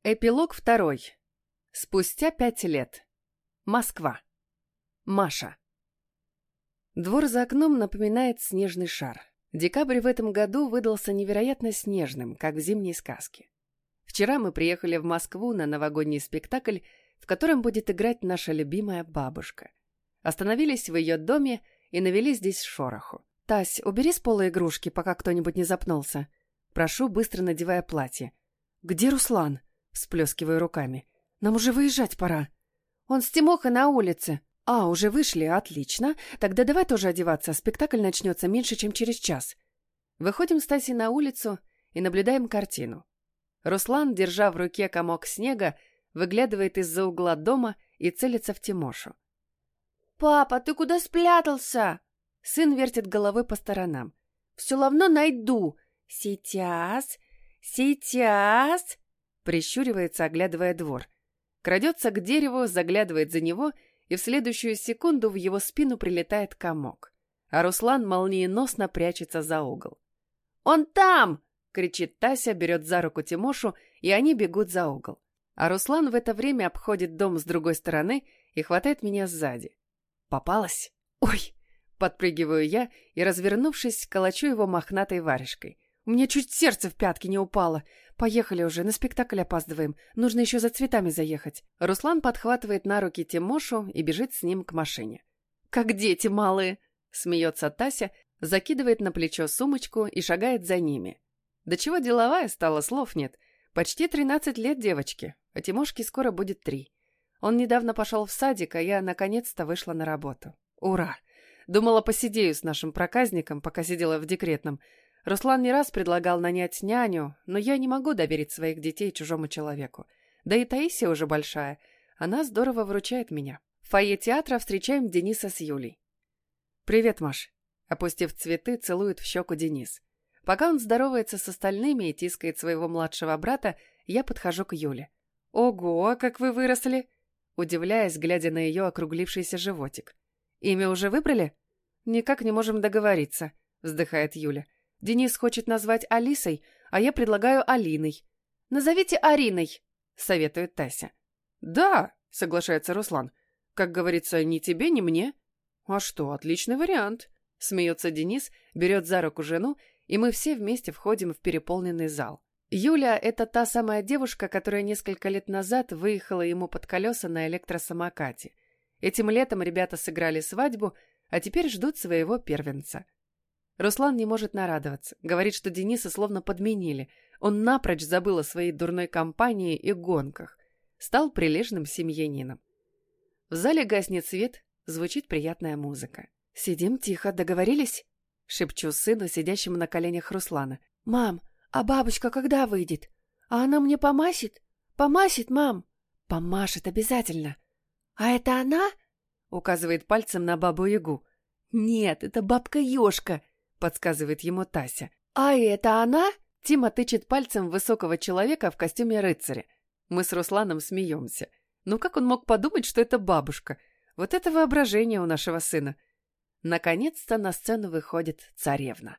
Эпилог 2. Спустя 5 лет. Москва. Маша. Двор за окном напоминает снежный шар. Декабрь в этом году выдался невероятно снежным, как в зимней сказке. Вчера мы приехали в Москву на новогодний спектакль, в котором будет играть наша любимая бабушка. Остановились в ее доме и навели здесь шороху. «Тась, убери с пола игрушки, пока кто-нибудь не запнулся». Прошу, быстро надевая платье. «Где Руслан?» Всплескиваю руками. «Нам уже выезжать пора». «Он с Тимохой на улице». «А, уже вышли, отлично. Тогда давай тоже одеваться, спектакль начнется меньше, чем через час». Выходим с Тасей на улицу и наблюдаем картину. Руслан, держа в руке комок снега, выглядывает из-за угла дома и целится в Тимошу. «Папа, ты куда спрятался?» Сын вертит головой по сторонам. «Все равно найду. Сейчас. Прищуривается, оглядывая двор. Крадется к дереву, заглядывает за него, и в следующую секунду в его спину прилетает комок. А Руслан молниеносно прячется за угол. «Он там!» — кричит Тася, берет за руку Тимошу, и они бегут за угол. А Руслан в это время обходит дом с другой стороны и хватает меня сзади. «Попалась?» «Ой!» — подпрыгиваю я и, развернувшись, колочу его мохнатой варежкой. «У меня чуть сердце в пятки не упало. Поехали уже, на спектакль опаздываем. Нужно еще за цветами заехать». Руслан подхватывает на руки Тимошу и бежит с ним к машине. «Как дети малые!» — смеется Тася, закидывает на плечо сумочку и шагает за ними. Да чего деловая стала, слов нет. Почти 13 лет девочке, а Тимошке скоро будет 3. Он недавно пошел в садик, а я наконец-то вышла на работу. Ура! Думала, посидею с нашим проказником, пока сидела в декретном. Руслан не раз предлагал нанять няню, но я не могу доверить своих детей чужому человеку. Да и Таисия уже большая. Она здорово выручает меня. В фойе театра встречаем Дениса с Юлей. «Привет, Маш». Опустив цветы, целует в щеку Денис. Пока он здоровается с остальными и тискает своего младшего брата, я подхожу к Юле. «Ого, как вы выросли!» Удивляясь, глядя на ее округлившийся животик. «Имя уже выбрали?» «Никак не можем договориться», — вздыхает Юля. «Денис хочет назвать Алисой, а я предлагаю Алиной». «Назовите Ариной», — советует Тася. «Да», — соглашается Руслан. «Как говорится, ни тебе, ни мне». «А что, отличный вариант», — смеется Денис, берет за руку жену, и мы все вместе входим в переполненный зал. Юля — это та самая девушка, которая несколько лет назад выехала ему под колеса на электросамокате. Этим летом ребята сыграли свадьбу, а теперь ждут своего первенца. Руслан не может нарадоваться. Говорит, что Дениса словно подменили. Он напрочь забыл о своей дурной компании и гонках. Стал прилежным семьянином. В зале гаснет свет, звучит приятная музыка. «Сидим тихо, договорились?» — шепчу сыну, сидящему на коленях Руслана. «Мам, а бабушка когда выйдет? А она мне помасит? Помасит, мам?» «Помашет обязательно». «А это она?» — указывает пальцем на бабу-ягу. «Нет, это бабка-ежка», — подсказывает ему Тася. «А это она?» Тима тычет пальцем высокого человека в костюме рыцаря. Мы с Русланом смеемся. Ну как он мог подумать, что это бабушка? Вот это воображение у нашего сына. Наконец-то на сцену выходит царевна.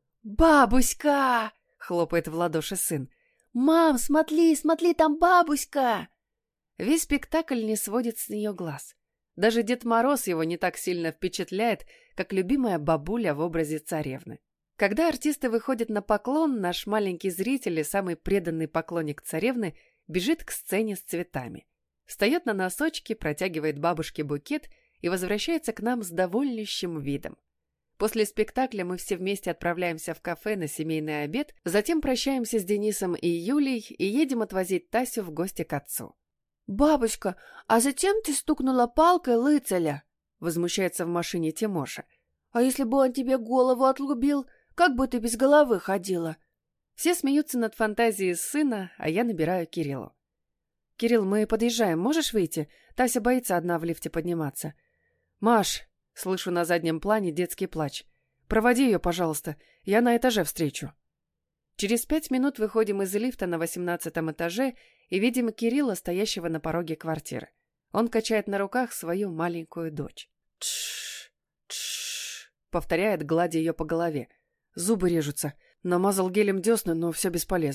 «Бабуська!» — хлопает в ладоши сын. «Мам, смотри, смотри, там бабуська!» Весь спектакль не сводит с нее глаз. Даже Дед Мороз его не так сильно впечатляет, как любимая бабуля в образе царевны. Когда артисты выходят на поклон, наш маленький зритель и самый преданный поклонник царевны бежит к сцене с цветами. Встает на носочки, протягивает бабушке букет и возвращается к нам с довольнющим видом. После спектакля мы все вместе отправляемся в кафе на семейный обед, затем прощаемся с Денисом и Юлей и едем отвозить Тасю в гости к отцу. «Бабушка, а зачем ты стукнула палкой лыцаря?» — возмущается в машине Тимоша. «А если бы он тебе голову отрубил, как бы ты без головы ходила?» Все смеются над фантазией сына, а я набираю Кириллу. «Кирилл, мы подъезжаем, можешь выйти? Тася боится одна в лифте подниматься». «Маш!» — слышу на заднем плане детский плач. «Проводи ее, пожалуйста, я на этаже встречу». Через 5 минут выходим из лифта на 18-м этаже и видим Кирилла, стоящего на пороге квартиры. Он качает на руках свою маленькую дочь. «Тш, тш», — повторяет, гладя ее по голове. «Зубы режутся. Намазал гелем десны, но все бесполезно».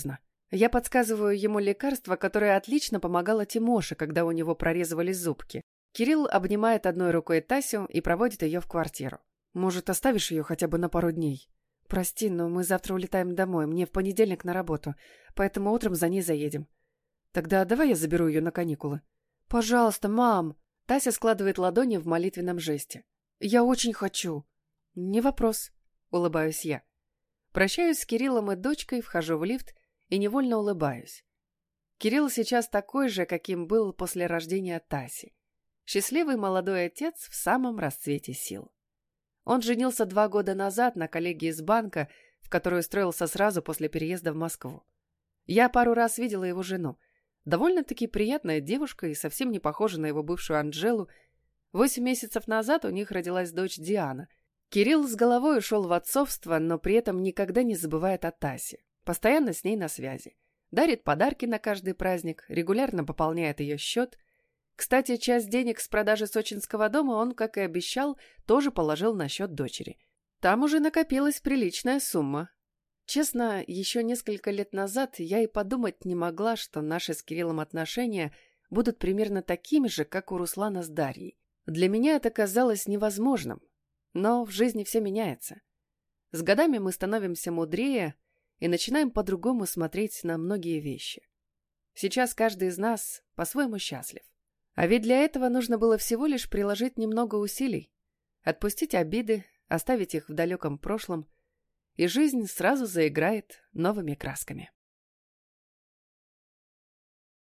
Я подсказываю ему лекарство, которое отлично помогало Тимоше, когда у него прорезывались зубки. Кирилл обнимает одной рукой Тасю и проводит ее в квартиру. «Может, оставишь ее хотя бы на пару дней? Прости, но мы завтра улетаем домой, мне в понедельник на работу, поэтому утром за ней заедем. Тогда давай я заберу ее на каникулы». «Пожалуйста, мам!» Тася складывает ладони в молитвенном жесте. «Я очень хочу». «Не вопрос», — улыбаюсь я. Прощаюсь с Кириллом и дочкой, вхожу в лифт и невольно улыбаюсь. Кирилл сейчас такой же, каким был после рождения Таси. Счастливый молодой отец в самом расцвете сил. Он женился 2 года назад на коллеге из банка, в которую устроился сразу после переезда в Москву. Я пару раз видела его жену. Довольно-таки приятная девушка и совсем не похожа на его бывшую Анжелу. 8 месяцев назад у них родилась дочь Диана. Кирилл с головой ушел в отцовство, но при этом никогда не забывает о Тасе. Постоянно с ней на связи. Дарит подарки на каждый праздник, регулярно пополняет ее счет. Кстати, часть денег с продажи сочинского дома он, как и обещал, тоже положил на счет дочери. Там уже накопилась приличная сумма. Честно, еще несколько лет назад я и подумать не могла, что наши с Кириллом отношения будут примерно такими же, как у Руслана с Дарьей. Для меня это казалось невозможным. Но в жизни все меняется. С годами мы становимся мудрее и начинаем по-другому смотреть на многие вещи. Сейчас каждый из нас по-своему счастлив. А ведь для этого нужно было всего лишь приложить немного усилий, отпустить обиды, оставить их в далеком прошлом, и жизнь сразу заиграет новыми красками.